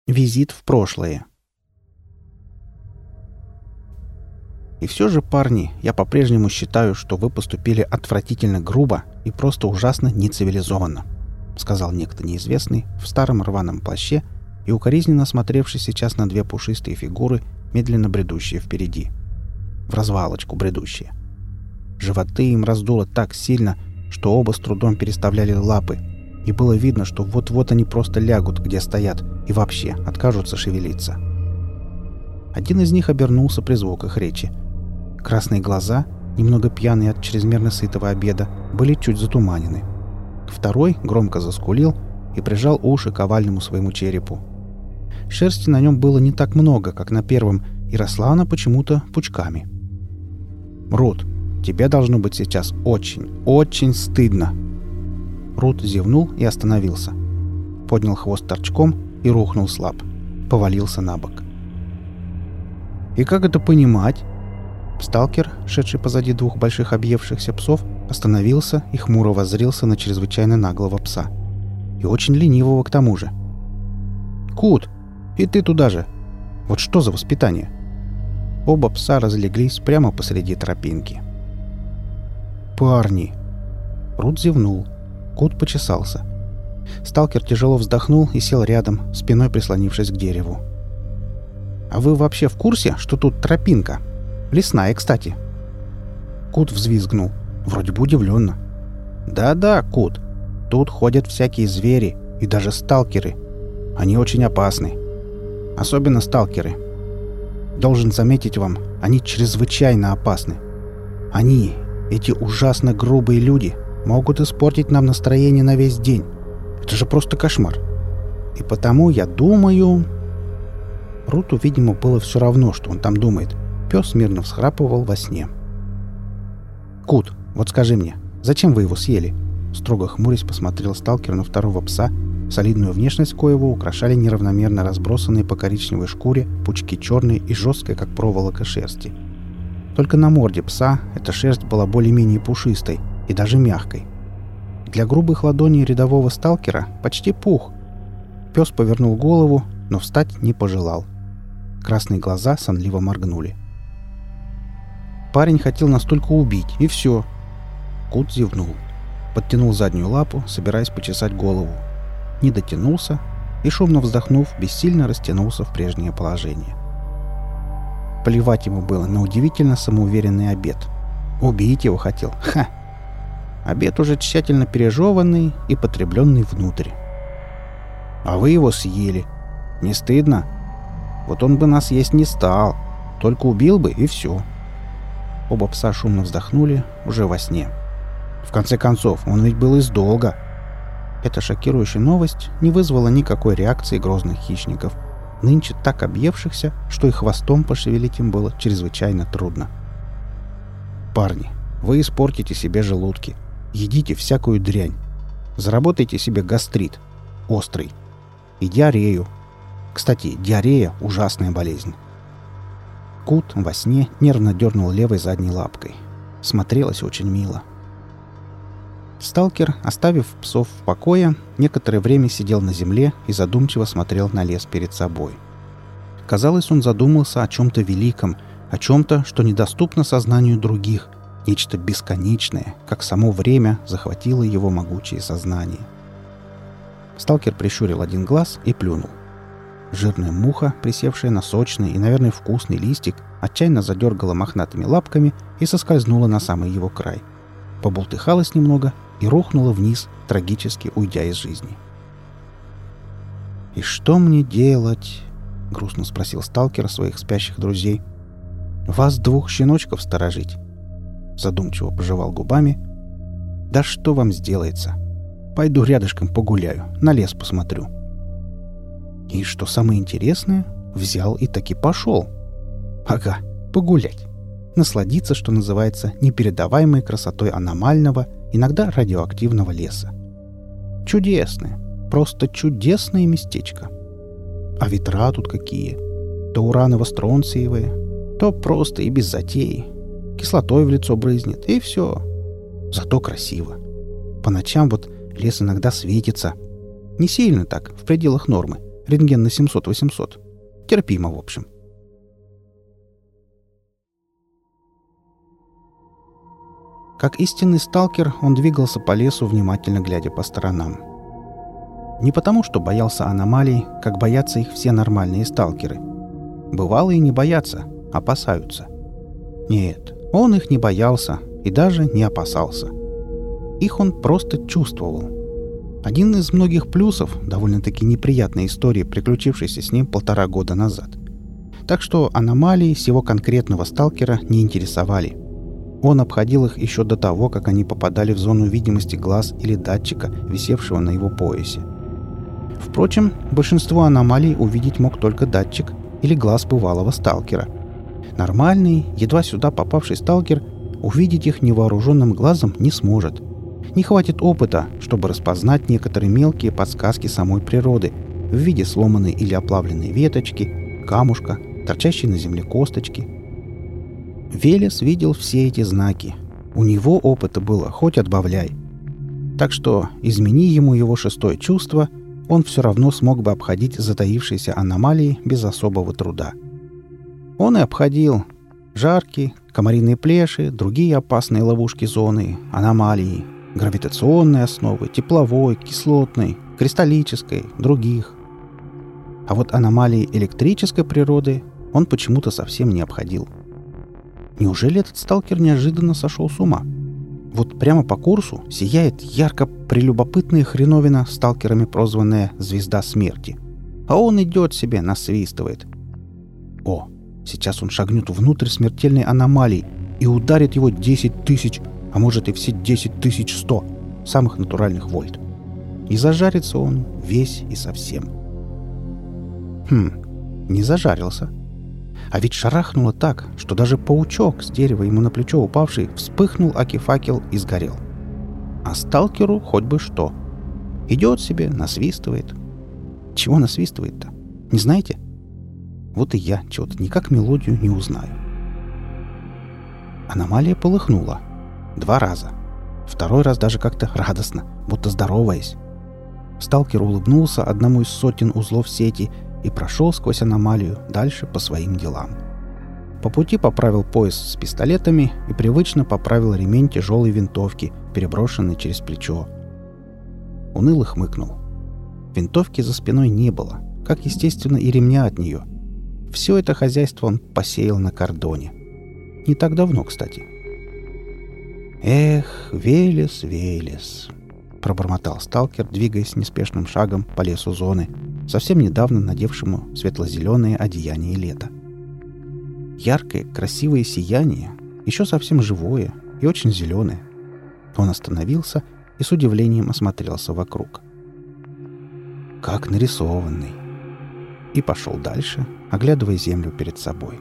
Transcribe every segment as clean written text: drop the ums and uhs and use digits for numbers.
Визит в прошлое. И все же, парни, я по-прежнему считаю, что вы поступили отвратительно грубо и просто ужасно нецивилизованно, сказал некто неизвестный в старом рваном плаще и укоризненно смотревший сейчас на две пушистые фигуры, медленно бредущие впереди. В развалочку бредущие. Животы им раздуло так сильно, что оба с трудом переставляли лапы, и было видно, что вот-вот они просто лягут, где стоят, и вообще откажутся шевелиться. Один из них обернулся при звуках речи. Красные глаза, немного пьяные от чрезмерно сытого обеда, были чуть затуманены. Второй громко заскулил и прижал уши к овальному своему черепу. Шерсти на нем было не так много, как на первом, и росла она почему-то пучками. «Рут, тебе должно быть сейчас очень, очень стыдно!» Рут зевнул и остановился. Поднял хвост торчком и рухнул слаб. Повалился на бок. «И как это понимать?» Сталкер, шедший позади двух больших объевшихся псов, остановился и хмуро воззрился на чрезвычайно наглого пса. И очень ленивого к тому же. «Кут, и ты туда же! Вот что за воспитание?» Оба пса разлеглись прямо посреди тропинки. «Парни!» Рут зевнул. Кут почесался. Сталкер тяжело вздохнул и сел рядом, спиной прислонившись к дереву. «А вы вообще в курсе, что тут тропинка? Лесная, кстати». Кут взвизгнул, вроде бы удивленно. «Да-да, Кут, тут ходят всякие звери и даже сталкеры. Они очень опасны. Особенно сталкеры. Должен заметить вам, они чрезвычайно опасны. Они, эти ужасно грубые люди, могут испортить нам настроение на весь день. Это же просто кошмар. И потому я думаю...» Руту, видимо, было все равно, что он там думает. Пес мирно всхрапывал во сне. «Кут, вот скажи мне, зачем вы его съели?» Строго хмурясь посмотрел сталкер на второго пса, солидную внешность коего украшали неравномерно разбросанные по коричневой шкуре пучки черной и жесткой, как проволока, шерсти. Только на морде пса эта шерсть была более-менее пушистой и даже мягкой. Для грубых ладоней рядового сталкера почти пух. Пес повернул голову, но встать не пожелал. Красные глаза сонливо моргнули. Парень хотел нас только убить, и все. Кут зевнул. Подтянул заднюю лапу, собираясь почесать голову. Не дотянулся и, шумно вздохнув, бессильно растянулся в прежнее положение. Плевать ему было на удивительно самоуверенный обед. Убить его хотел. Ха! Обед уже тщательно пережеванный и потребленный внутрь. А вы его съели. Не стыдно? Вот он бы нас есть не стал. Только убил бы, и все. Оба пса шумно вздохнули, уже во сне. В конце концов, он ведь был из долга. Эта шокирующая новость не вызвала никакой реакции грозных хищников, нынче так объевшихся, что и хвостом пошевелить им было чрезвычайно трудно. «Парни, вы испортите себе желудки. Едите всякую дрянь. Заработайте себе гастрит. Острый. И диарею. Кстати, диарея – ужасная болезнь». Кут во сне нервно дернул левой задней лапкой. Смотрелось очень мило. Сталкер, оставив псов в покое, некоторое время сидел на земле и задумчиво смотрел на лес перед собой. Казалось, он задумался о чем-то великом, о чем-то, что недоступно сознанию других, нечто бесконечное, как само время захватило его могучее сознание. Сталкер прищурил один глаз и плюнул. Жирная муха, присевшая на сочный и, наверное, вкусный листик, отчаянно задергала мохнатыми лапками и соскользнула на самый его край. Побултыхалась немного и рухнула вниз, трагически уйдя из жизни. «И что мне делать?» — грустно спросил сталкер своих спящих друзей. «Вас двух щеночков сторожить?» Задумчиво пожевал губами. «Да что вам сделается? Пойду рядышком погуляю, на лес посмотрю». И что самое интересное, взял и таки пошел. Ага, погулять. Насладиться, что называется, непередаваемой красотой аномального, иногда радиоактивного леса. Чудесное, просто чудесное местечко. А ветра тут какие. То ураново-стронциевые, то просто и без затеи. Кислотой в лицо брызнет, и все. Зато красиво. По ночам вот лес иногда светится. Не сильно так, в пределах нормы. Рентген на 700-800. Терпимо, в общем. Как истинный сталкер, он двигался по лесу, внимательно глядя по сторонам. Не потому, что боялся аномалий, как боятся их все нормальные сталкеры. Бывалые не боятся, опасаются. Нет, он их не боялся и даже не опасался. Их он просто чувствовал. Один из многих плюсов довольно-таки неприятной истории, приключившейся с ним 1,5 года назад. Так что аномалии сего конкретного сталкера не интересовали. Он обходил их еще до того, как они попадали в зону видимости глаз или датчика, висевшего на его поясе. Впрочем, большинство аномалий увидеть мог только датчик или глаз бывалого сталкера. Нормальный, едва сюда попавший сталкер увидеть их невооруженным глазом не сможет. Не хватит опыта, чтобы распознать некоторые мелкие подсказки самой природы в виде сломанной или оплавленной веточки, камушка, торчащей на земле косточки. Велес видел все эти знаки. У него опыта было хоть отбавляй. Так что, измени ему его 6-е чувство, он все равно смог бы обходить затаившиеся аномалии без особого труда. Он и обходил жарки, комариные плеши, другие опасные ловушки зоны, аномалии, гравитационной основы, тепловой, кислотной, кристаллической, других. А вот аномалии электрической природы он почему-то совсем не обходил. Неужели этот сталкер неожиданно сошел с ума? Вот прямо по курсу сияет ярко прелюбопытная хреновина, сталкерами прозванная «Звезда смерти». А он идет себе, насвистывает. О, сейчас он шагнет внутрь смертельной аномалии и ударит его 10 тысяч, а может и все 10 100 самых натуральных вольт. И зажарится он весь и совсем. Не зажарился. А ведь шарахнуло так, что даже паучок с дерева ему на плечо упавший вспыхнул аки факел и сгорел. А сталкеру хоть бы что. Идет себе, насвистывает. Чего насвистывает-то? Не знаете? Вот и я чего-то никак мелодию не узнаю. Аномалия полыхнула. 2 раза. 2-й раз даже как-то радостно, будто здороваясь. Сталкер улыбнулся одному из сотен узлов сети и прошел сквозь аномалию дальше по своим делам. По пути поправил пояс с пистолетами и привычно поправил ремень тяжелой винтовки, переброшенный через плечо. Уныло хмыкнул. Винтовки за спиной не было, как, естественно, и ремня от нее. Все это хозяйство он посеял на кордоне. Не так давно, кстати. «Эх, Велес, Велес!» — пробормотал сталкер, двигаясь неспешным шагом по лесу зоны, совсем недавно надевшему светло-зеленое одеяние лета. Яркое, красивое сияние, еще совсем живое и очень зеленое. Он остановился и с удивлением осмотрелся вокруг. Как нарисованный. И пошел дальше, оглядывая землю перед собой.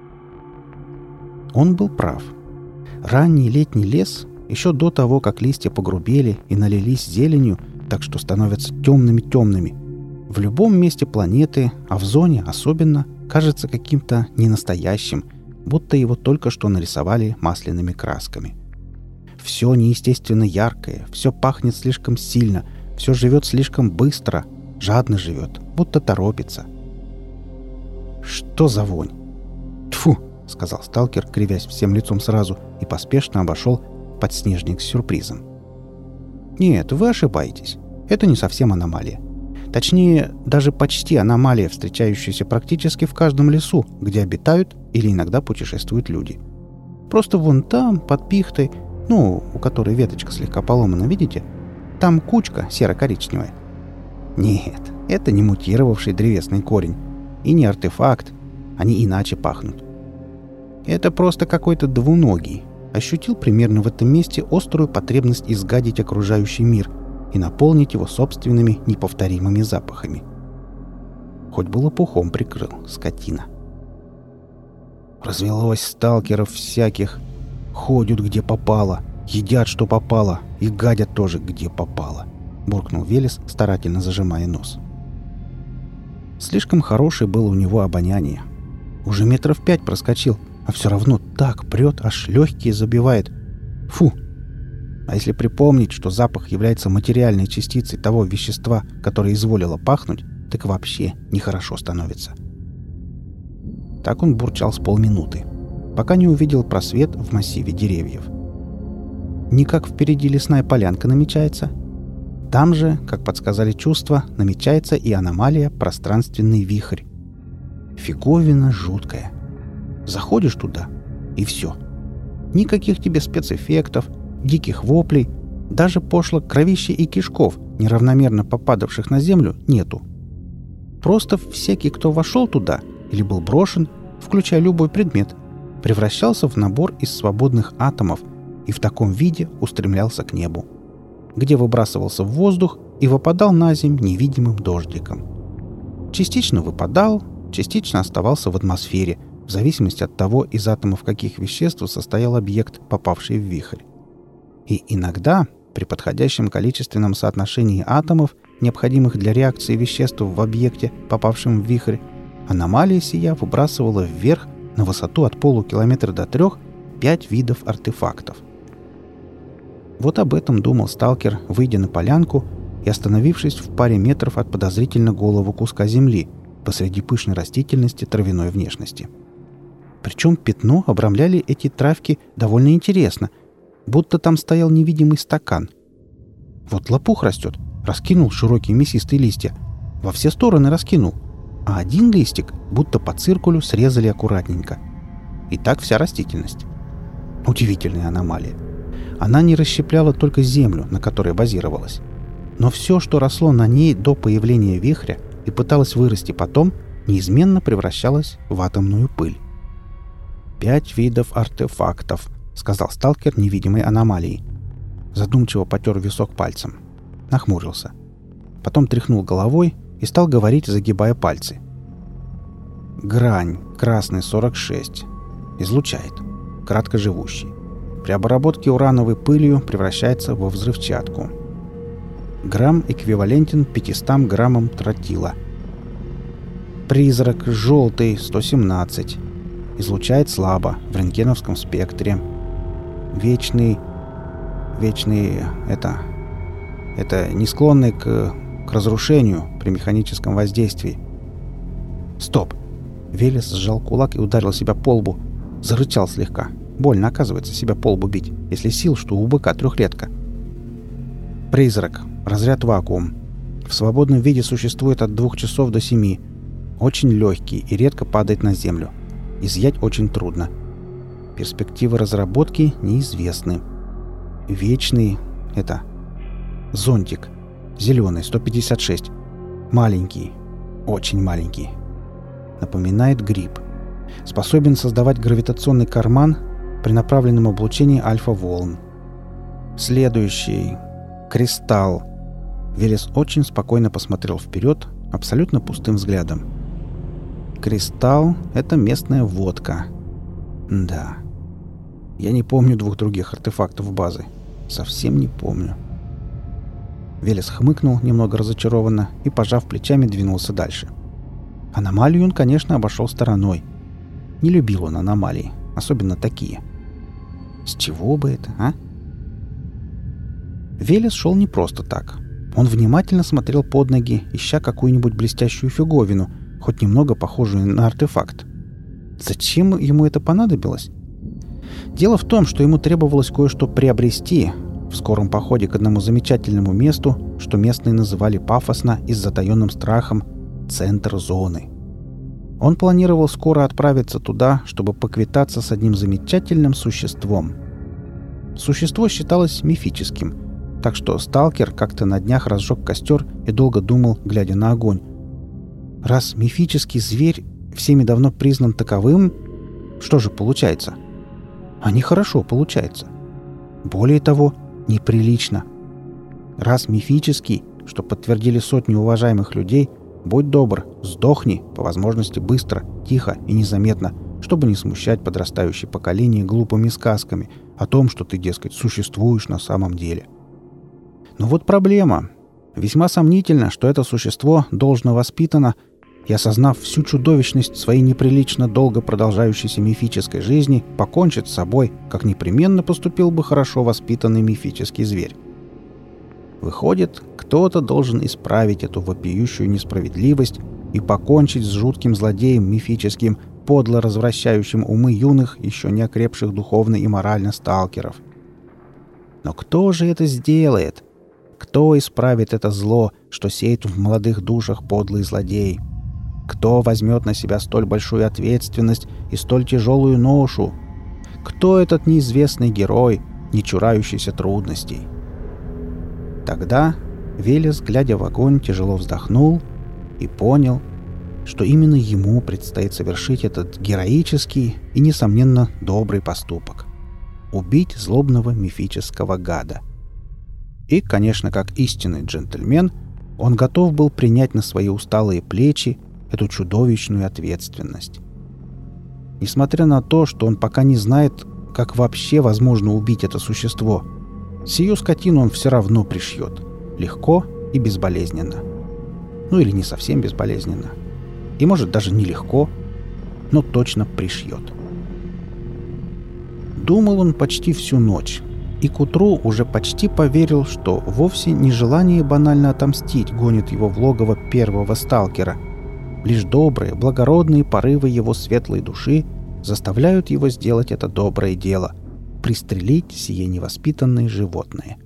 Он был прав. Ранний летний лес, еще до того, как листья погрубели и налились зеленью, так что становятся темными-темными, в любом месте планеты, а в зоне особенно, кажется каким-то ненастоящим, будто его только что нарисовали масляными красками. Все неестественно яркое, все пахнет слишком сильно, все живет слишком быстро, жадно живет, будто торопится. Что за вонь? Тьфу! — сказал сталкер, кривясь всем лицом сразу, и поспешно обошел подснежник с сюрпризом. Нет, вы ошибаетесь. Это не совсем аномалия. Точнее, даже почти аномалия, встречающаяся практически в каждом лесу, где обитают или иногда путешествуют люди. Просто вон там, под пихтой, у которой веточка слегка поломана, видите? Там кучка серо-коричневая. Нет, это не мутировавший древесный корень. И не артефакт. Они иначе пахнут. Это просто какой-то двуногий. Ощутил примерно в этом месте острую потребность изгадить окружающий мир и наполнить его собственными неповторимыми запахами. Хоть бы лопухом прикрыл, скотина. Развелось сталкеров всяких. Ходят где попало, едят что попало и гадят тоже где попало, буркнул Велес, старательно зажимая нос. Слишком хорошее было у него обоняние. Уже 5 метров проскочил, а все равно так прет, аж легкие забивает. Фу! А если припомнить, что запах является материальной частицей того вещества, которое изволило пахнуть, так вообще нехорошо становится. Так он бурчал с полминуты, пока не увидел просвет в массиве деревьев. Никак впереди лесная полянка намечается. Там же, как подсказали чувства, намечается и аномалия пространственный вихрь. Фиговина жуткая. Заходишь туда, и все. Никаких тебе спецэффектов, диких воплей, даже пошлых кровища и кишков, неравномерно попадавших на землю, нету. Просто всякий, кто вошел туда или был брошен, включая любой предмет, превращался в набор из свободных атомов и в таком виде устремлялся к небу, где выбрасывался в воздух и выпадал на землю невидимым дождиком. Частично выпадал, частично оставался в атмосфере, в зависимости от того, из атомов каких веществ состоял объект, попавший в вихрь. И иногда, при подходящем количественном соотношении атомов, необходимых для реакции веществ в объекте, попавшем в вихрь, аномалия сия выбрасывала вверх на высоту от полукилометра до 3 5 видов артефактов. Вот об этом думал сталкер, выйдя на полянку и остановившись в паре метров от подозрительно голого куска земли посреди пышной растительности травяной внешности. Причем пятно обрамляли эти травки довольно интересно, будто там стоял невидимый стакан. Вот лопух растет, раскинул широкие мясистые листья, во все стороны раскинул, а один листик будто по циркулю срезали аккуратненько. И так вся растительность. Удивительная аномалия. Она не расщепляла только землю, на которой базировалась. Но все, что росло на ней до появления вихря и пыталось вырасти потом, неизменно превращалось в атомную пыль. 5 видов артефактов, сказал сталкер невидимой аномалии. Задумчиво потер висок пальцем. Нахмурился. Потом тряхнул головой и стал говорить, загибая пальцы. Грань, красный 46. Излучает. Краткоживущий. При обработке урановой пылью превращается во взрывчатку. Грамм эквивалентен 500 граммам тротила. Призрак желтый 117. Излучает слабо, в рентгеновском спектре. Вечный... Это не склонный к разрушению при механическом воздействии. Стоп! Велес сжал кулак и ударил себя по лбу. Зарычал слегка. Больно, оказывается, себя по лбу бить, если сил, что у быка трехлетка. Призрак. Разряд вакуум. В свободном виде существует от 2 часов до 7. Очень легкий и редко падает на землю. Изъять очень трудно. Перспективы разработки неизвестны. Вечный... Зонтик. Зеленый, 156. Маленький. Очень маленький. Напоминает гриб. Способен создавать гравитационный карман при направленном облучении альфа-волн. Следующий. Кристалл. Велес очень спокойно посмотрел вперед, абсолютно пустым взглядом. Кристалл — это местная водка. Да. Я не помню 2 других артефактов базы. Совсем не помню. Велес хмыкнул немного разочарованно и, пожав плечами, двинулся дальше. Аномалию он, конечно, обошел стороной. Не любил он аномалии, особенно такие. С чего бы это, а? Велес шел не просто так. Он внимательно смотрел под ноги, ища какую-нибудь блестящую фиговину, хоть немного похожую на артефакт. Зачем ему это понадобилось? Дело в том, что ему требовалось кое-что приобрести в скором походе к одному замечательному месту, что местные называли пафосно и с затаенным страхом «центр зоны». Он планировал скоро отправиться туда, чтобы поквитаться с одним замечательным существом. Существо считалось мифическим, так что сталкер как-то на днях разжег костер и долго думал, глядя на огонь. Раз мифический зверь всеми давно признан таковым, что же получается? А нехорошо получается. Более того, неприлично. Раз мифический, что подтвердили сотни уважаемых людей, будь добр, сдохни, по возможности быстро, тихо и незаметно, чтобы не смущать подрастающее поколение глупыми сказками о том, что ты, дескать, существуешь на самом деле. Но вот проблема. Весьма сомнительно, что это существо должно воспитано и, осознав всю чудовищность своей неприлично долго продолжающейся мифической жизни, покончит с собой, как непременно поступил бы хорошо воспитанный мифический зверь. Выходит, кто-то должен исправить эту вопиющую несправедливость и покончить с жутким злодеем мифическим, подло развращающим умы юных, еще не окрепших духовно и морально сталкеров. Но кто же это сделает? Кто исправит это зло, что сеет в молодых душах подлый злодей? Кто возьмет на себя столь большую ответственность и столь тяжелую ношу? Кто этот неизвестный герой, не чурающийся трудностей? Тогда Велес, глядя в огонь, тяжело вздохнул и понял, что именно ему предстоит совершить этот героический и, несомненно, добрый поступок — убить злобного мифического гада. И, конечно, как истинный джентльмен, он готов был принять на свои усталые плечи эту чудовищную ответственность. Несмотря на то, что он пока не знает, как вообще возможно убить это существо, сию скотину он все равно пришьет. Легко и безболезненно. Ну или не совсем безболезненно. И может даже нелегко, но точно пришьет. Думал он почти всю ночь, и к утру уже почти поверил, что вовсе не желание банально отомстить гонит его в логово первого сталкера. Лишь добрые, благородные порывы его светлой души заставляют его сделать это доброе дело — пристрелить сие невоспитанное животное.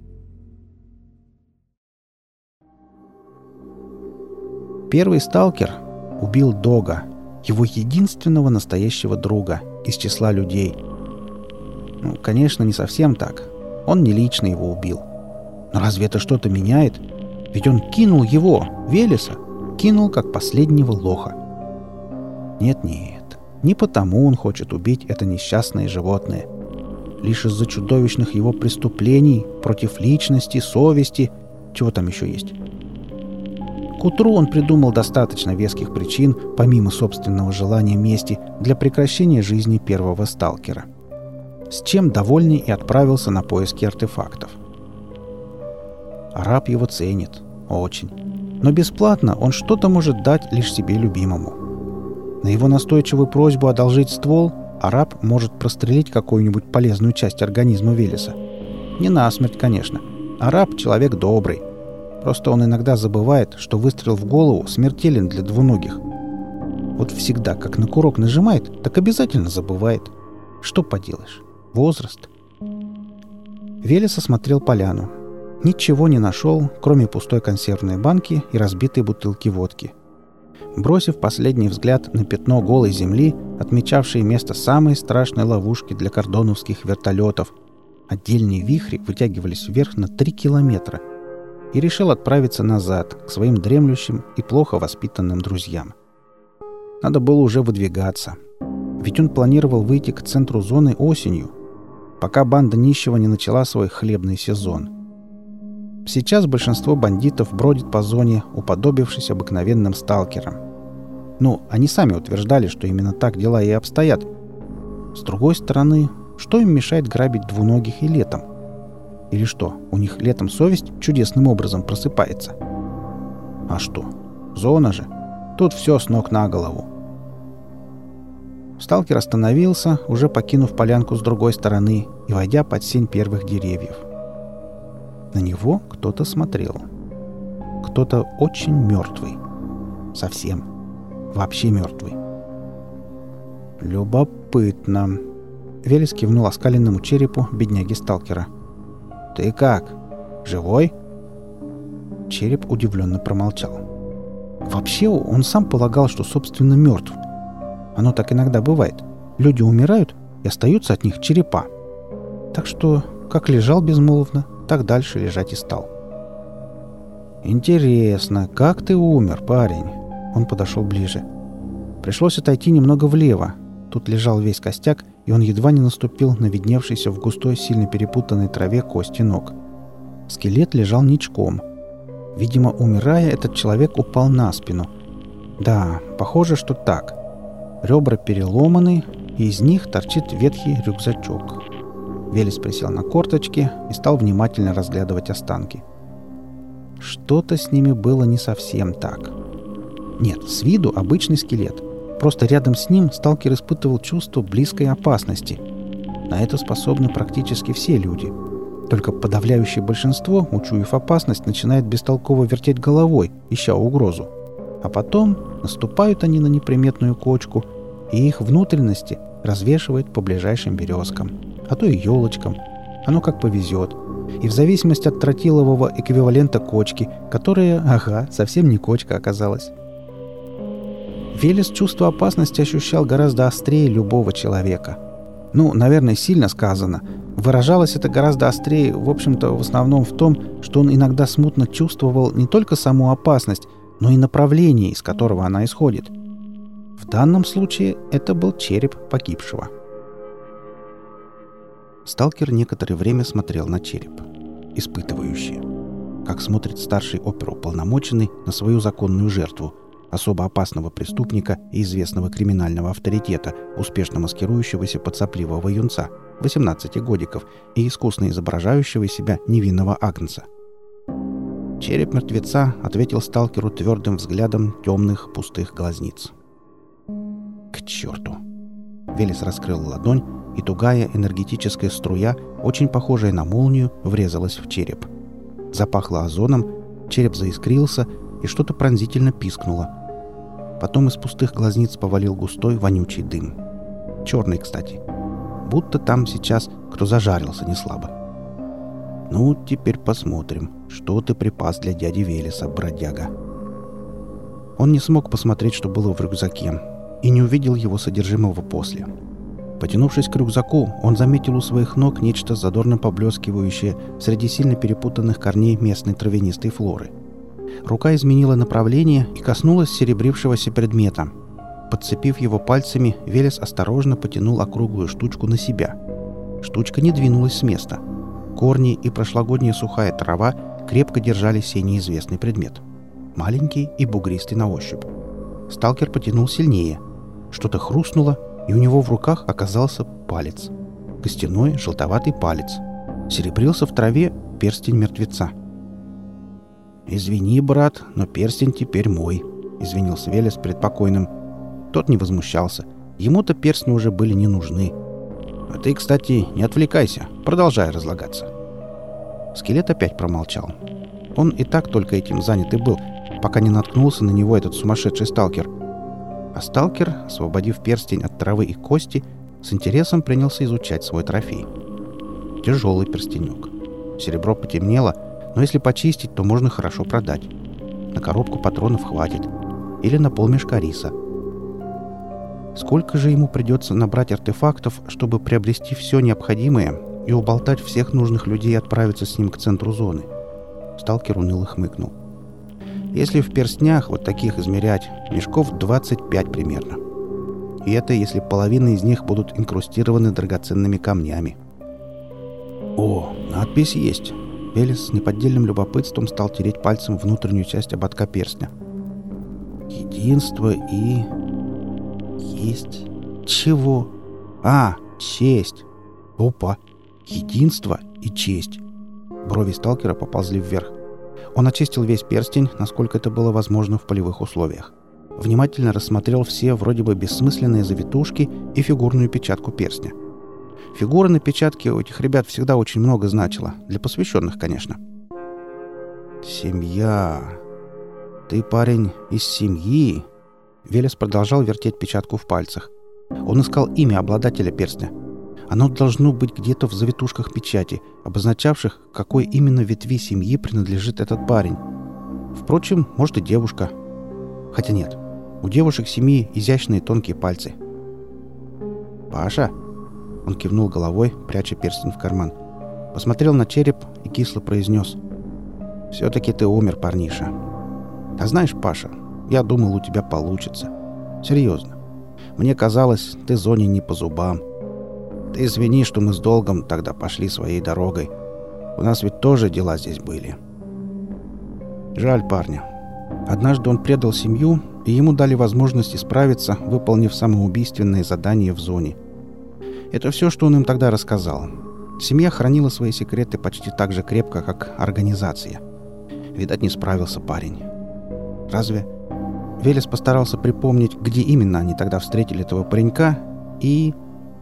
Первый сталкер убил Дога, его единственного настоящего друга из числа людей. Ну, конечно, не совсем так. Он не лично его убил. Но разве это что-то меняет? Ведь он кинул его, Велеса, кинул как последнего лоха. Нет, не потому он хочет убить это несчастное животное. Лишь из-за чудовищных его преступлений против личности, совести, чего там еще есть. К утру он придумал достаточно веских причин, помимо собственного желания мести, для прекращения жизни первого сталкера. С чем довольный и отправился на поиски артефактов. Араб его ценит. Очень. Но бесплатно он что-то может дать лишь себе любимому. На его настойчивую просьбу одолжить ствол араб может прострелить какую-нибудь полезную часть организма Велеса. Не насмерть, конечно. Араб — человек добрый. Просто он иногда забывает, что выстрел в голову смертелен для двуногих. Вот всегда, как на курок нажимает, так обязательно забывает. Что поделаешь? Возраст. Велес осмотрел поляну. Ничего не нашел, кроме пустой консервной банки и разбитой бутылки водки. Бросив последний взгляд на пятно голой земли, отмечавшее место самой страшной ловушки для кордоновских вертолетов, отдельные вихри вытягивались вверх на 3 километра, и решил отправиться назад, к своим дремлющим и плохо воспитанным друзьям. Надо было уже выдвигаться. Ведь он планировал выйти к центру зоны осенью, пока банда нищего не начала свой хлебный сезон. Сейчас большинство бандитов бродит по зоне, уподобившись обыкновенным сталкерам. Ну, они сами утверждали, что именно так дела и обстоят. С другой стороны, что им мешает грабить двуногих и летом? Или что, у них летом совесть чудесным образом просыпается? А что? Зона же. Тут все с ног на голову. Сталкер остановился, уже покинув полянку с другой стороны и войдя под сень первых деревьев. На него кто-то смотрел. Кто-то очень мертвый. Совсем. Вообще мертвый. Любопытно. Велес кивнул оскаленному черепу бедняги-сталкера. «Ты как? Живой?» Череп удивленно промолчал. Вообще он сам полагал, что собственно мертв. Оно так иногда бывает. Люди умирают, и остаются от них черепа. Так что, как лежал безмолвно, так дальше лежать и стал. «Интересно, как ты умер, парень?» Он подошел ближе. Пришлось отойти немного влево. Тут лежал весь костяк, и он едва не наступил на видневшейся в густой, сильно перепутанной траве кости ног. Скелет лежал ничком. Видимо, умирая, этот человек упал на спину. Да, похоже, что так. Ребра переломаны, и из них торчит ветхий рюкзачок. Велес присел на корточки и стал внимательно разглядывать останки. Что-то с ними было не совсем так. Нет, с виду обычный скелет. Просто рядом с ним сталкер испытывал чувство близкой опасности. На это способны практически все люди. Только подавляющее большинство, учуяв опасность, начинает бестолково вертеть головой, ища угрозу. А потом наступают они на неприметную кочку, и их внутренности развешивает по ближайшим березкам, а то и елочкам. Оно как повезет. И в зависимости от тротилового эквивалента кочки, которая, совсем не кочка оказалась. Велес чувство опасности ощущал гораздо острее любого человека. Ну, наверное, сильно сказано. Выражалось это гораздо острее, в общем-то, в основном в том, что он иногда смутно чувствовал не только саму опасность, но и направление, из которого она исходит. В данном случае это был череп погибшего. Сталкер некоторое время смотрел на череп. Испытывающий. Как смотрит старший оперуполномоченный на свою законную жертву, особо опасного преступника и известного криминального авторитета, успешно маскирующегося под сопливого юнца, 18 годиков, и искусно изображающего из себя невинного агнца. Череп мертвеца ответил сталкеру твердым взглядом темных пустых глазниц. «К черту!» Велес раскрыл ладонь, и тугая энергетическая струя, очень похожая на молнию, врезалась в череп. Запахло озоном, череп заискрился, и что-то пронзительно пискнуло. Потом из пустых глазниц повалил густой вонючий дым. Черный, кстати. Будто там сейчас кто зажарился неслабо. «Ну, теперь посмотрим, что ты припас для дяди Велеса, бродяга». Он не смог посмотреть, что было в рюкзаке, и не увидел его содержимого после. Потянувшись к рюкзаку, он заметил у своих ног нечто задорно поблескивающее среди сильно перепутанных корней местной травянистой флоры. Рука изменила направление и коснулась серебрившегося предмета. Подцепив его пальцами, Велес осторожно потянул округлую штучку на себя. Штучка не двинулась с места. Корни и прошлогодняя сухая трава крепко держали сей неизвестный предмет. Маленький и бугристый на ощупь. Сталкер потянул сильнее. Что-то хрустнуло, и у него в руках оказался палец. Костяной желтоватый палец. Серебрился в траве перстень мертвеца. «Извини, брат, но перстень теперь мой», — извинился Велес перед покойным. Тот не возмущался. Ему-то перстни уже были не нужны. «А ты, кстати, не отвлекайся. Продолжай разлагаться». Скелет опять промолчал. Он и так только этим занят и был, пока не наткнулся на него этот сумасшедший сталкер. А сталкер, освободив перстень от травы и кости, с интересом принялся изучать свой трофей. Тяжелый перстенек. Серебро потемнело, но если почистить, то можно хорошо продать. На коробку патронов хватит. Или на полмешка риса. Сколько же ему придется набрать артефактов, чтобы приобрести все необходимое и уболтать всех нужных людей и отправиться с ним к центру зоны? Сталкер уныло хмыкнул. Если в перстнях вот таких измерять, мешков 25 примерно. И это если половина из них будут инкрустированы драгоценными камнями. О, надпись есть. Велес с неподдельным любопытством стал тереть пальцем внутреннюю часть ободка перстня. Единство и... Есть... Чего? А, честь. Опа. Единство и честь. Брови сталкера поползли вверх. Он очистил весь перстень, насколько это было возможно в полевых условиях. Внимательно рассмотрел все вроде бы бессмысленные завитушки и фигурную печатку перстня. Фигура на печатке у этих ребят всегда очень много значила. Для посвященных, конечно. «Семья. Ты, парень, из семьи?» Велес продолжал вертеть печатку в пальцах. Он искал имя обладателя перстня. Оно должно быть где-то в завитушках печати, обозначавших, какой именно ветви семьи принадлежит этот парень. Впрочем, может и девушка. Хотя нет, у девушек семьи изящные тонкие пальцы. «Паша?» Он кивнул головой, пряча перстень в карман. Посмотрел на череп и кисло произнес: «Все-таки ты умер, парниша. А знаешь, Паша, я думал, у тебя получится. Серьезно. Мне казалось, ты зоне не по зубам. Ты извини, что мы с долгом тогда пошли своей дорогой. У нас ведь тоже дела здесь были. Жаль парня. Однажды он предал семью, и ему дали возможность исправиться, выполнив самоубийственное задание в зоне. Это все, что он им тогда рассказал. Семья хранила свои секреты почти так же крепко, как организация. Видать, не справился парень. Разве? Велес постарался припомнить, где именно они тогда встретили этого паренька, и...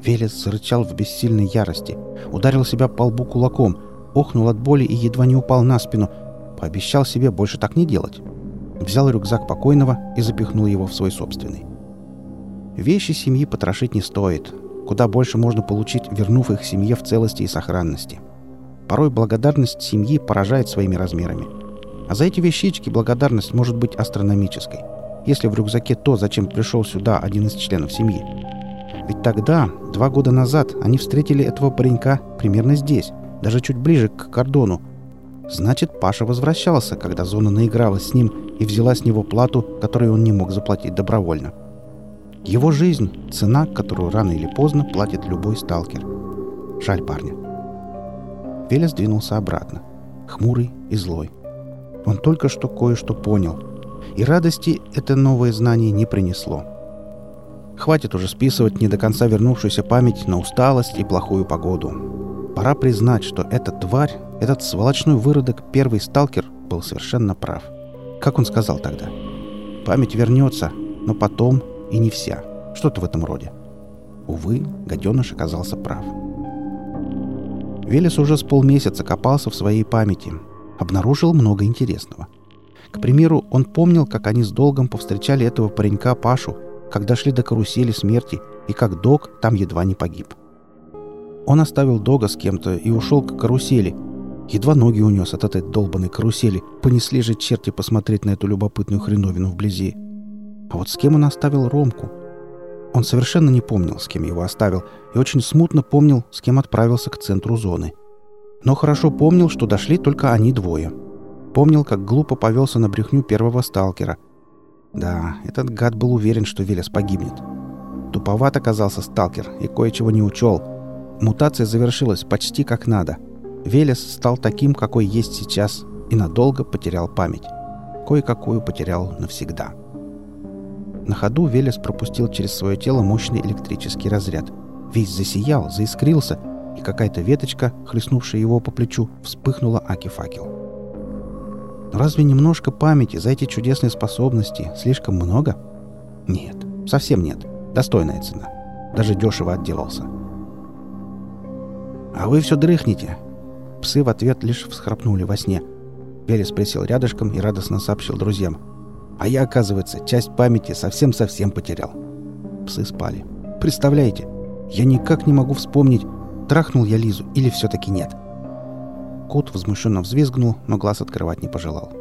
Велес зарычал в бессильной ярости, ударил себя по лбу кулаком, охнул от боли и едва не упал на спину. Пообещал себе больше так не делать. Взял рюкзак покойного и запихнул его в свой собственный. Вещи семьи потрошить не стоит. Куда больше можно получить, вернув их семье в целости и сохранности. Порой благодарность семьи поражает своими размерами. А за эти вещички благодарность может быть астрономической, если в рюкзаке то, зачем пришел сюда один из членов семьи. Ведь тогда, 2 года назад, они встретили этого паренька примерно здесь, даже чуть ближе к кордону. Значит, Паша возвращался, когда зона наигралась с ним и взяла с него плату, которую он не мог заплатить добровольно. Его жизнь — цена, которую рано или поздно платит любой сталкер. Жаль парня. Велес двинулся обратно, хмурый и злой. Он только что кое-что понял, и радости это новое знание не принесло. Хватит уже списывать не до конца вернувшуюся память на усталость и плохую погоду. Пора признать, что эта тварь, этот сволочной выродок, первый сталкер, был совершенно прав. Как он сказал тогда? Память вернется, но потом и не вся. Что-то в этом роде. Увы, гаденыш оказался прав. Велес уже с полмесяца копался в своей памяти. Обнаружил много интересного. К примеру, он помнил, как они с Долгом повстречали этого паренька Пашу, когда шли до карусели смерти, и как Дог там едва не погиб. Он оставил Дога с кем-то и ушел к карусели. Едва ноги унес от этой долбанной карусели. Понесли же черти посмотреть на эту любопытную хреновину вблизи. А вот с кем он оставил Ромку? Он совершенно не помнил, с кем его оставил, и очень смутно помнил, с кем отправился к центру зоны. Но хорошо помнил, что дошли только они двое. Помнил, как глупо повелся на брехню первого сталкера. Да, этот гад был уверен, что Велес погибнет. Туповат оказался сталкер и кое-чего не учел. Мутация завершилась почти как надо. Велес стал таким, какой есть сейчас, и надолго потерял память. Кое-какую потерял навсегда. На ходу Велес пропустил через свое тело мощный электрический разряд. Весь засиял, заискрился, и какая-то веточка, хлестнувшая его по плечу, вспыхнула аки-факел. Но разве немножко памяти за эти чудесные способности слишком много? Нет, совсем нет. Достойная цена. Даже дешево отделался. «А вы все дрыхнете!» Псы в ответ лишь всхрапнули во сне. Велес присел рядышком и радостно сообщил друзьям. «А я, оказывается, часть памяти совсем-совсем потерял». Псы спали. «Представляете, я никак не могу вспомнить, трахнул я Лизу или все-таки нет». Кот возмущенно взвизгнул, но глаз открывать не пожелал.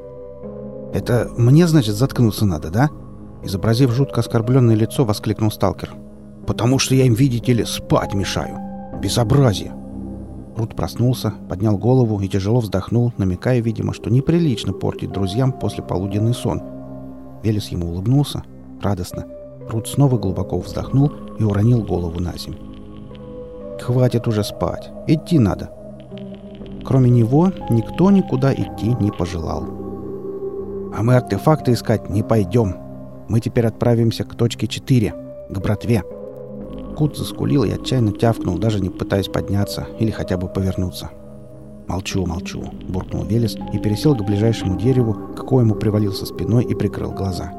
«Это мне, значит, заткнуться надо, да?» Изобразив жутко оскорбленное лицо, воскликнул сталкер. «Потому что я им, видите ли, спать мешаю. Безобразие!» Рут проснулся, поднял голову и тяжело вздохнул, намекая, видимо, что неприлично портить друзьям послеполуденный сон. Велес ему улыбнулся, радостно. Рут снова глубоко вздохнул и уронил голову на землю. «Хватит уже спать. Идти надо». Кроме него, никто никуда идти не пожелал. «А мы артефакты искать не пойдем. Мы теперь отправимся к точке 4, к братве». Кут заскулил и отчаянно тявкнул, даже не пытаясь подняться или хотя бы повернуться. «Молчу, молчу», — буркнул Велес и пересел к ближайшему дереву, к коему привалился спиной и прикрыл глаза.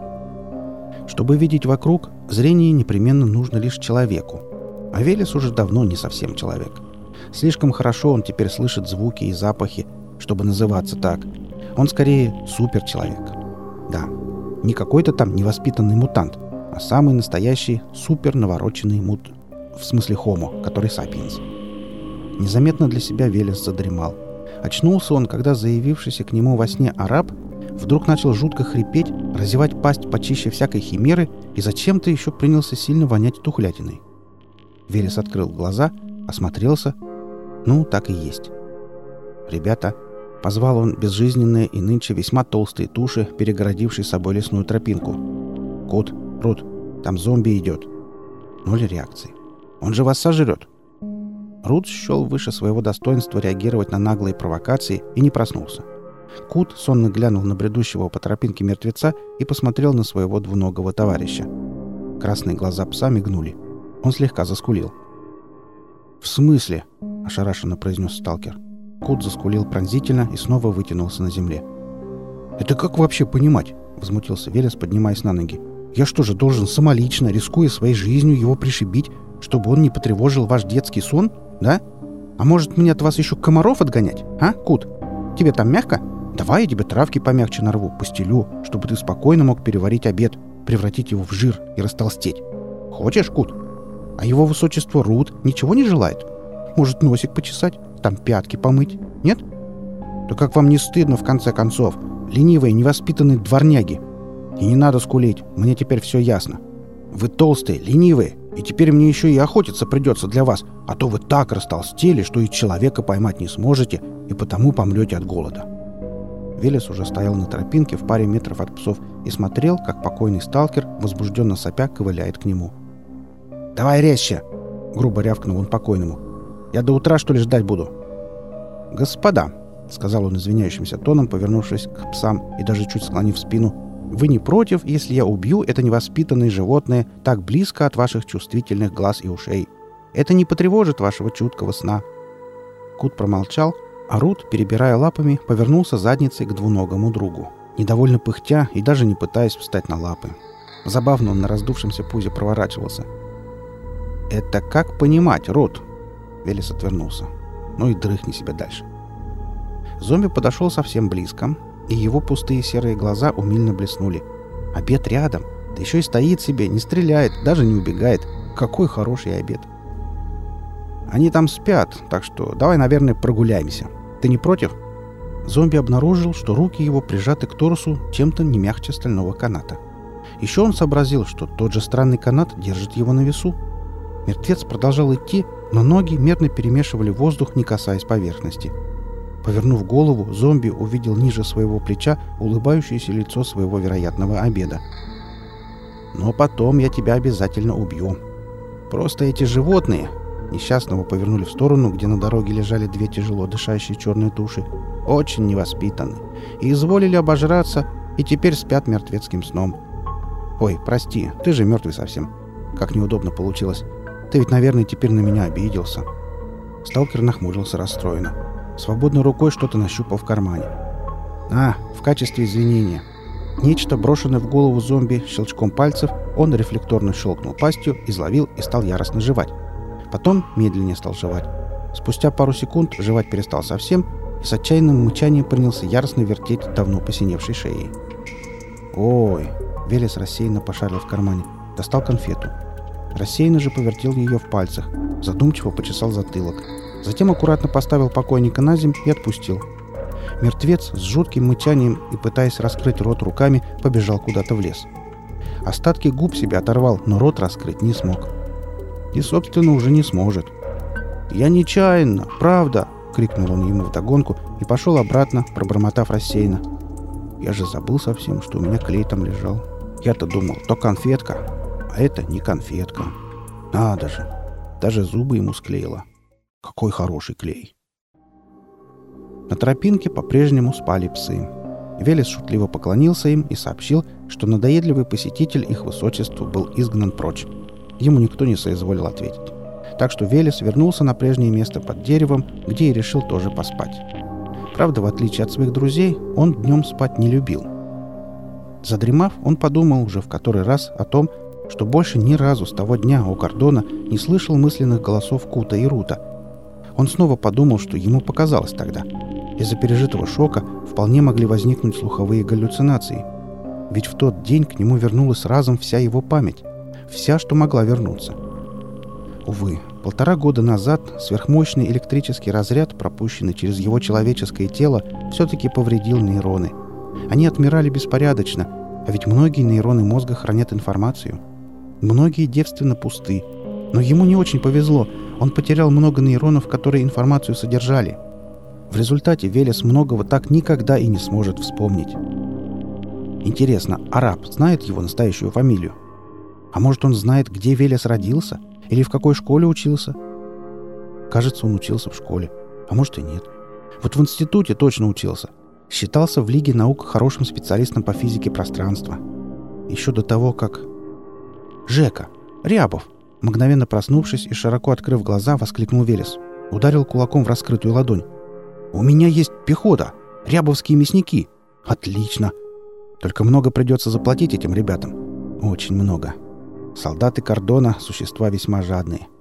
Чтобы видеть вокруг, зрение непременно нужно лишь человеку. А Велес уже давно не совсем человек. Слишком хорошо он теперь слышит звуки и запахи, чтобы называться так. Он скорее суперчеловек. Да, не какой-то там невоспитанный мутант, а самый настоящий супер-навороченный в смысле хомо, который сапиенс. Незаметно для себя Велес задремал. Очнулся он, когда заявившийся к нему во сне араб вдруг начал жутко хрипеть, разевать пасть почище всякой химеры и зачем-то еще принялся сильно вонять тухлятиной. Велес открыл глаза, осмотрелся. Ну, так и есть. «Ребята», — позвал он безжизненные и нынче весьма толстые туши, перегородившие собой лесную тропинку. «Кот, Рут, там зомби идет». 0 реакции. «Он же вас сожрет». Рут счел выше своего достоинства реагировать на наглые провокации и не проснулся. Кут сонно глянул на бредущего по тропинке мертвеца и посмотрел на своего двуногого товарища. Красные глаза пса мигнули. Он слегка заскулил. «В смысле?» — ошарашенно произнес сталкер. Кут заскулил пронзительно и снова вытянулся на земле. «Это как вообще понимать?» — возмутился Велес, поднимаясь на ноги. «Я что же, должен самолично, рискуя своей жизнью, его пришибить? Чтобы он не потревожил ваш детский сон, да? А может, мне от вас еще комаров отгонять, а, Кут? Тебе там мягко? Давай я тебе травки помягче нарву, постелю, чтобы ты спокойно мог переварить обед, превратить его в жир и растолстеть. Хочешь, Кут? А его высочество Рут ничего не желает? Может, носик почесать, там пятки помыть? Нет? Да как вам не стыдно, в конце концов? Ленивые, невоспитанные дворняги. И не надо скулить, мне теперь все ясно. Вы толстые, ленивые, и теперь мне еще и охотиться придется для вас, а то вы так растолстели, что и человека поймать не сможете, и потому помрете от голода. Велес уже стоял на тропинке в паре метров от псов и смотрел, как покойный сталкер, возбужденно сопя, ковыляет к нему. «Давай резче!» — грубо рявкнул он покойному. «Я до утра, что ли, ждать буду?» «Господа!» — сказал он извиняющимся тоном, повернувшись к псам и даже чуть склонив спину. «Вы не против, если я убью это невоспитанное животное так близко от ваших чувствительных глаз и ушей? Это не потревожит вашего чуткого сна». Кут промолчал, а Рут, перебирая лапами, повернулся задницей к двуногому другу, недовольно пыхтя и даже не пытаясь встать на лапы. Забавно он на раздувшемся пузе проворачивался. «Это как понимать, Рут?» Велес отвернулся. «Ну и дрыхни себя дальше». Зомби подошел совсем близко, и его пустые серые глаза умильно блеснули. «Обед рядом, да еще и стоит себе, не стреляет, даже не убегает. Какой хороший обед!» «Они там спят, так что давай, наверное, прогуляемся. Ты не против?» Зомби обнаружил, что руки его прижаты к торсу чем-то не мягче стального каната. Еще он сообразил, что тот же странный канат держит его на весу. Мертвец продолжал идти, но ноги мерно перемешивали воздух, не касаясь поверхности. Повернув голову, зомби увидел ниже своего плеча улыбающееся лицо своего вероятного обеда. «Но потом я тебя обязательно убью. Просто эти животные...» Несчастного повернули в сторону, где на дороге лежали две тяжело дышащие черные туши. «Очень невоспитаны. И изволили обожраться, и теперь спят мертвецким сном. Ой, прости, ты же мертвый совсем. Как неудобно получилось. Ты ведь, наверное, теперь на меня обиделся». Сталкер нахмурился расстроенно. Свободной рукой что-то нащупал в кармане. В качестве извинения. Нечто, брошенное в голову зомби щелчком пальцев, он рефлекторно щелкнул пастью, изловил и стал яростно жевать. Потом медленнее стал жевать. Спустя пару секунд жевать перестал совсем и с отчаянным мычанием принялся яростно вертеть давно посиневшей шеей. «Ой!» — Велес рассеянно пошарил в кармане. Достал конфету. Рассеянно же повертел ее в пальцах. Задумчиво почесал затылок. Затем аккуратно поставил покойника на землю и отпустил. Мертвец с жутким мычанием и, пытаясь раскрыть рот руками, побежал куда-то в лес. Остатки губ себе оторвал, но рот раскрыть не смог. И, собственно, уже не сможет. «Я нечаянно, правда!» — крикнул он ему вдогонку и пошел обратно, пробормотав рассеянно. «Я же забыл совсем, что у меня клей там лежал. Я-то думал, то конфетка, а это не конфетка. Надо же! Даже зубы ему склеило. Какой хороший клей!» На тропинке по-прежнему спали псы. Велес шутливо поклонился им и сообщил, что надоедливый посетитель их высочества был изгнан прочь. Ему никто не соизволил ответить. Так что Велес вернулся на прежнее место под деревом, где и решил тоже поспать. Правда, в отличие от своих друзей, он днем спать не любил. Задремав, он подумал уже в который раз о том, что больше ни разу с того дня у Гордона не слышал мысленных голосов Кута и Рута. Он снова подумал, что ему показалось тогда. Из-за пережитого шока вполне могли возникнуть слуховые галлюцинации. Ведь в тот день к нему вернулась разом вся его память. Вся, что могла вернуться. Увы, 1,5 года назад сверхмощный электрический разряд, пропущенный через его человеческое тело, все-таки повредил нейроны. Они отмирали беспорядочно, а ведь многие нейроны мозга хранят информацию. Многие девственно пусты. Но ему не очень повезло. Он потерял много нейронов, которые информацию содержали. В результате Велес многого так никогда и не сможет вспомнить. Интересно, араб знает его настоящую фамилию? А может, он знает, где Велес родился? Или в какой школе учился? Кажется, он учился в школе. А может и нет. Вот в институте точно учился. Считался в Лиге наук хорошим специалистом по физике пространства. Еще до того, как... «Жека! Рябов!» Мгновенно проснувшись и широко открыв глаза, воскликнул Велес. Ударил кулаком в раскрытую ладонь. «У меня есть пехота! Рябовские мясники! Отлично! Только много придется заплатить этим ребятам. Очень много. Солдаты Кордона — существа весьма жадные.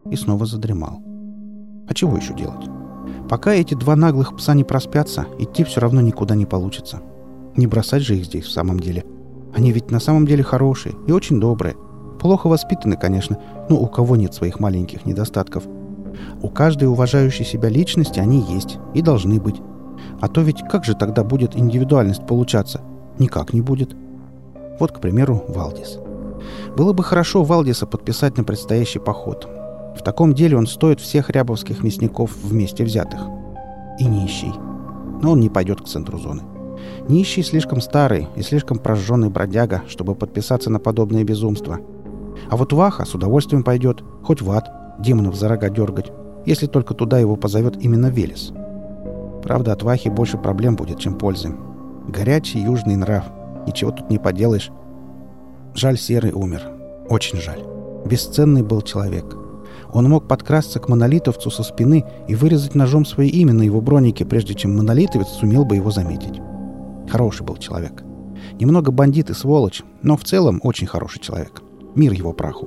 и снова задремал. А чего еще делать? Пока эти два наглых пса не проспятся, идти все равно никуда не получится. Не бросать же их здесь в самом деле. Они ведь на самом деле хорошие и очень добрые. Плохо воспитаны, конечно, но у кого нет своих маленьких недостатков. У каждой уважающей себя личности они есть и должны быть. А то ведь как же тогда будет индивидуальность получаться? Никак не будет. Вот, к примеру, Валдис. Было бы хорошо Валдиса подписать на предстоящий поход. В таком деле он стоит всех рябовских мясников вместе взятых. И нищий. Но он не пойдет к центру зоны. Нищий слишком старый и слишком прожженный бродяга, чтобы подписаться на подобное безумство. А вот Ваха с удовольствием пойдет, хоть в ад, демонов за рога дергать, если только туда его позовет именно Велес. Правда, от Вахи больше проблем будет, чем пользы. Горячий южный нрав. Ничего тут не поделаешь. Жаль, Серый умер. Очень жаль. Бесценный был человек. Он мог подкрасться к монолитовцу со спины и вырезать ножом свое имя на его бронике, прежде чем монолитовец сумел бы его заметить. Хороший был человек. Немного бандит и сволочь, но в целом очень хороший человек. Мир его праху.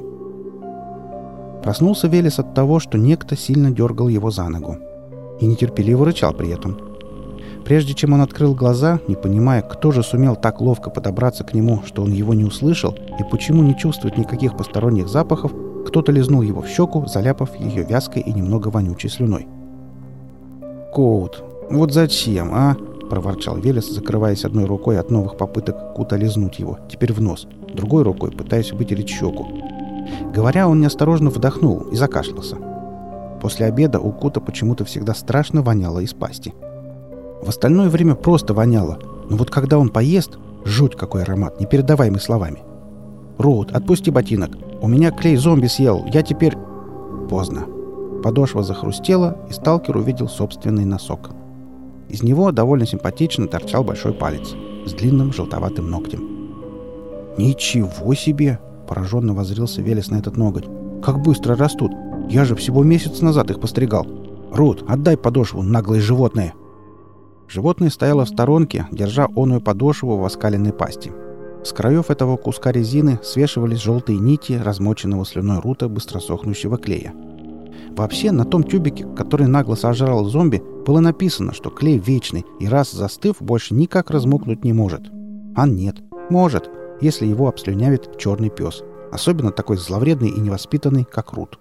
Проснулся Велес от того, что некто сильно дергал его за ногу. И нетерпеливо рычал при этом. Прежде чем он открыл глаза, не понимая, кто же сумел так ловко подобраться к нему, что он его не услышал, и почему не чувствует никаких посторонних запахов, кто-то лизнул его в щеку, заляпав ее вязкой и немного вонючей слюной. «Коут, вот зачем, а?» — проворчал Велес, закрываясь одной рукой от новых попыток Кута лизнуть его, теперь в нос, другой рукой пытаясь вытереть щеку. Говоря, он неосторожно вдохнул и закашлялся. После обеда у Кута почему-то всегда страшно воняло из пасти. В остальное время просто воняло, но вот когда он поест, жуть какой аромат, непередаваемый словами. «Рут, отпусти ботинок. У меня клей зомби съел. Я теперь...» Поздно. Подошва захрустела, и сталкер увидел собственный носок. Из него довольно симпатично торчал большой палец с длинным желтоватым ногтем. «Ничего себе!» — пораженно воззрился Велес на этот ноготь. «Как быстро растут! Я же всего месяц назад их постригал! Рут, отдай подошву, наглое животное!» Животное стояло в сторонке, держа оную подошву в оскаленной пасти. С краев этого куска резины свешивались желтые нити размоченного слюной Рута быстросохнущего клея. Вообще, на том тюбике, который нагло сожрал зомби, было написано, что клей вечный и раз застыв, больше никак размокнуть не может. А нет, может, если его обслюнявит черный пес, особенно такой зловредный и невоспитанный, как Рут.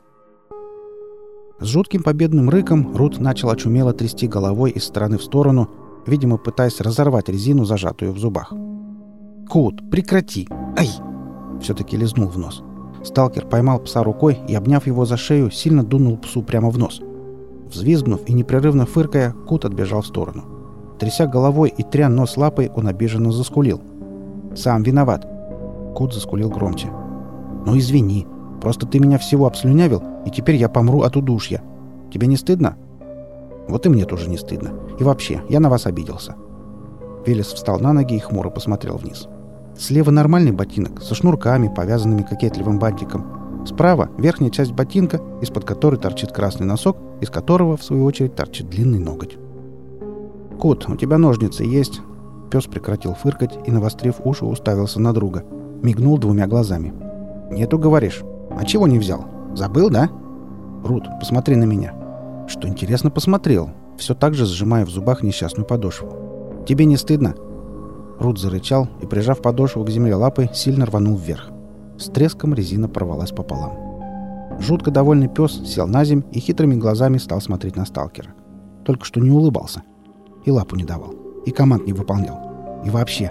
С жутким победным рыком Рут начал очумело трясти головой из стороны в сторону, видимо, пытаясь разорвать резину, зажатую в зубах. «Кут, прекрати! Ай!» Все-таки лизнул в нос. Сталкер поймал пса рукой и, обняв его за шею, сильно дунул псу прямо в нос. Взвизгнув и непрерывно фыркая, Кут отбежал в сторону. Тряся головой и тря нос лапой, он обиженно заскулил. «Сам виноват!» Кут заскулил громче. «Ну извини, просто ты меня всего обслюнявил, и теперь я помру от удушья. Тебе не стыдно?» «Вот и мне тоже не стыдно. И вообще, я на вас обиделся». Велес встал на ноги и хмуро посмотрел вниз. Слева нормальный ботинок, со шнурками, повязанными кокетливым бантиком. Справа верхняя часть ботинка, из-под которой торчит красный носок, из которого, в свою очередь, торчит длинный ноготь. «Кут, у тебя ножницы есть?» Пес прекратил фыркать и, навострив уши, уставился на друга. Мигнул двумя глазами. «Нету, говоришь? А чего не взял? Забыл, да?» «Рут, посмотри на меня». Что интересно, посмотрел, все так же сжимая в зубах несчастную подошву. «Тебе не стыдно?» Рут зарычал и, прижав подошву к земле лапой, сильно рванул вверх. С треском резина порвалась пополам. Жутко довольный пес сел на земь и хитрыми глазами стал смотреть на сталкера. Только что не улыбался. И лапу не давал. И команд не выполнял. И вообще.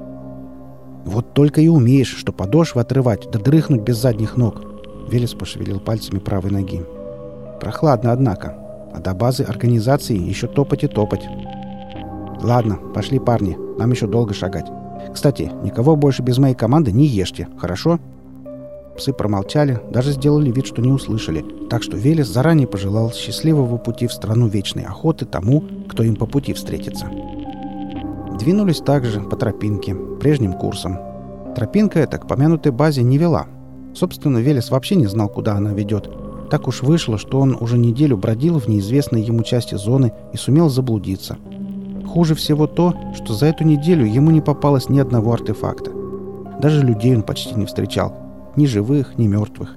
«Вот только и умеешь, что подошвы отрывать, да дрыхнуть без задних ног!» Велес пошевелил пальцами правой ноги. «Прохладно, однако. А до базы организации еще топать и топать. Ладно, пошли, парни. Нам еще долго шагать. Кстати, никого больше без моей команды не ешьте, хорошо?» Псы промолчали, даже сделали вид, что не услышали. Так что Велес заранее пожелал счастливого пути в страну вечной охоты тому, кто им по пути встретится. Двинулись также по тропинке, прежним курсом. Тропинка эта к помянутой базе не вела. Собственно, Велес вообще не знал, куда она ведет. Так уж вышло, что он уже неделю бродил в неизвестной ему части зоны и сумел заблудиться. Хуже всего то, что за эту неделю ему не попалось ни одного артефакта. Даже людей он почти не встречал. Ни живых, ни мертвых.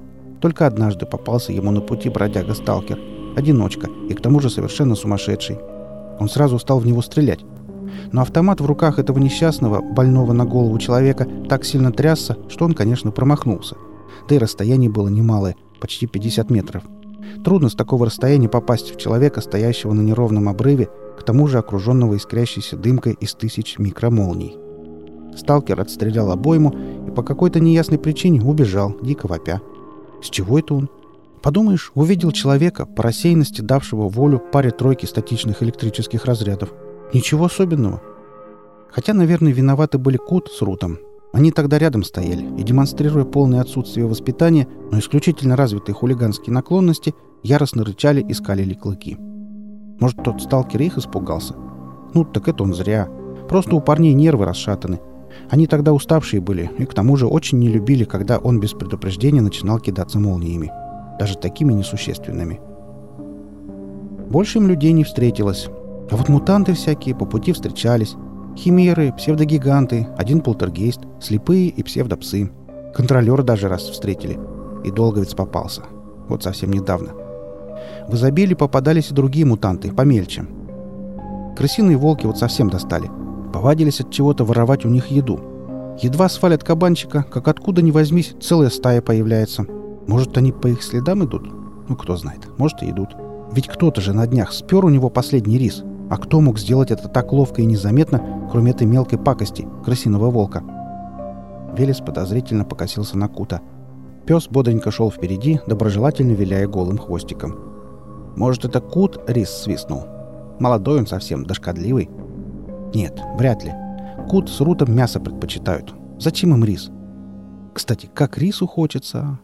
Только однажды попался ему на пути бродяга-сталкер. Одиночка, и к тому же совершенно сумасшедший. Он сразу стал в него стрелять. Но автомат в руках этого несчастного, больного на голову человека, так сильно трясся, что он, конечно, промахнулся. Да и расстояние было немалое, почти 50 метров. Трудно с такого расстояния попасть в человека, стоящего на неровном обрыве, к тому же окруженного искрящейся дымкой из тысяч микромолний. Сталкер отстрелял обойму и по какой-то неясной причине убежал, дико вопя. С чего это он? Подумаешь, увидел человека, по рассеянности давшего волю паре-тройке статичных электрических разрядов. Ничего особенного. Хотя, наверное, виноваты были Кут с Рутом. Они тогда рядом стояли и, демонстрируя полное отсутствие воспитания, но исключительно развитые хулиганские наклонности, яростно рычали и скалили клыки. Может, тот сталкер их испугался? Ну, так это он зря. Просто у парней нервы расшатаны. Они тогда уставшие были и, к тому же, очень не любили, когда он без предупреждения начинал кидаться молниями. Даже такими несущественными. Больше им людей не встретилось. А вот мутанты всякие по пути встречались. Химеры, псевдогиганты, один полтергейст, слепые и псевдопсы. Контролера даже раз встретили. И долговец попался. Вот совсем недавно. В изобилии попадались и другие мутанты, помельче. Крысиные волки вот совсем достали. Повадились от чего-то воровать у них еду. Едва свалят кабанчика, как откуда ни возьмись, целая стая появляется. Может, они по их следам идут? Ну, кто знает. Может, и идут. Ведь кто-то же на днях спер у него последний рис. А кто мог сделать это так ловко и незаметно, кроме этой мелкой пакости, крысиного волка? Велес подозрительно покосился на Кута. Пес бодренько шел впереди, доброжелательно виляя голым хвостиком. Может, это Кут рис свистнул? Молодой он совсем, да шкодливый. Нет, вряд ли. Кут с Рутом мясо предпочитают. Зачем им рис? Кстати, как рису хочется.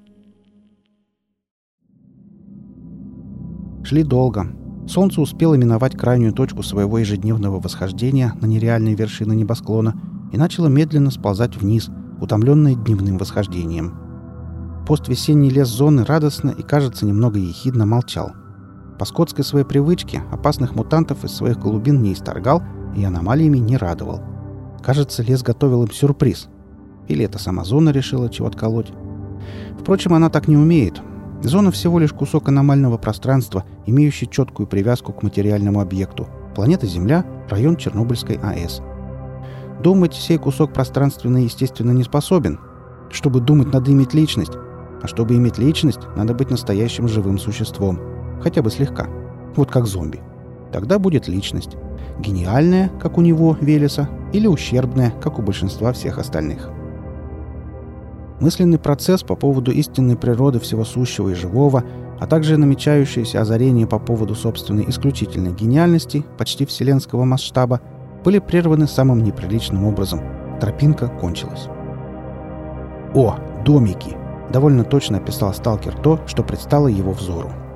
Шли долго. Солнце успело миновать крайнюю точку своего ежедневного восхождения на нереальные вершины небосклона и начало медленно сползать вниз, утомленное дневным восхождением. Поствесенний лес зоны радостно и, кажется, немного ехидно молчал. По скотской своей привычке опасных мутантов из своих глубин не исторгал и аномалиями не радовал. Кажется, лес готовил им сюрприз. Или это сама зона решила чего отколоть. Впрочем, она так не умеет. Зона всего лишь кусок аномального пространства, имеющий четкую привязку к материальному объекту. Планета Земля, район Чернобыльской АЭС. Думать сей кусок пространственно естественно не способен. Чтобы думать, надо иметь личность. А чтобы иметь личность, надо быть настоящим живым существом. Хотя бы слегка. Вот как зомби. Тогда будет личность. Гениальная, как у него, Велеса, или ущербная, как у большинства всех остальных. Мысленный процесс по поводу истинной природы всего сущего и живого, а также намечающееся озарение по поводу собственной исключительной гениальности, почти вселенского масштаба, были прерваны самым неприличным образом. Тропинка кончилась. «О, домики!» — довольно точно описал сталкер то, что предстало его взору.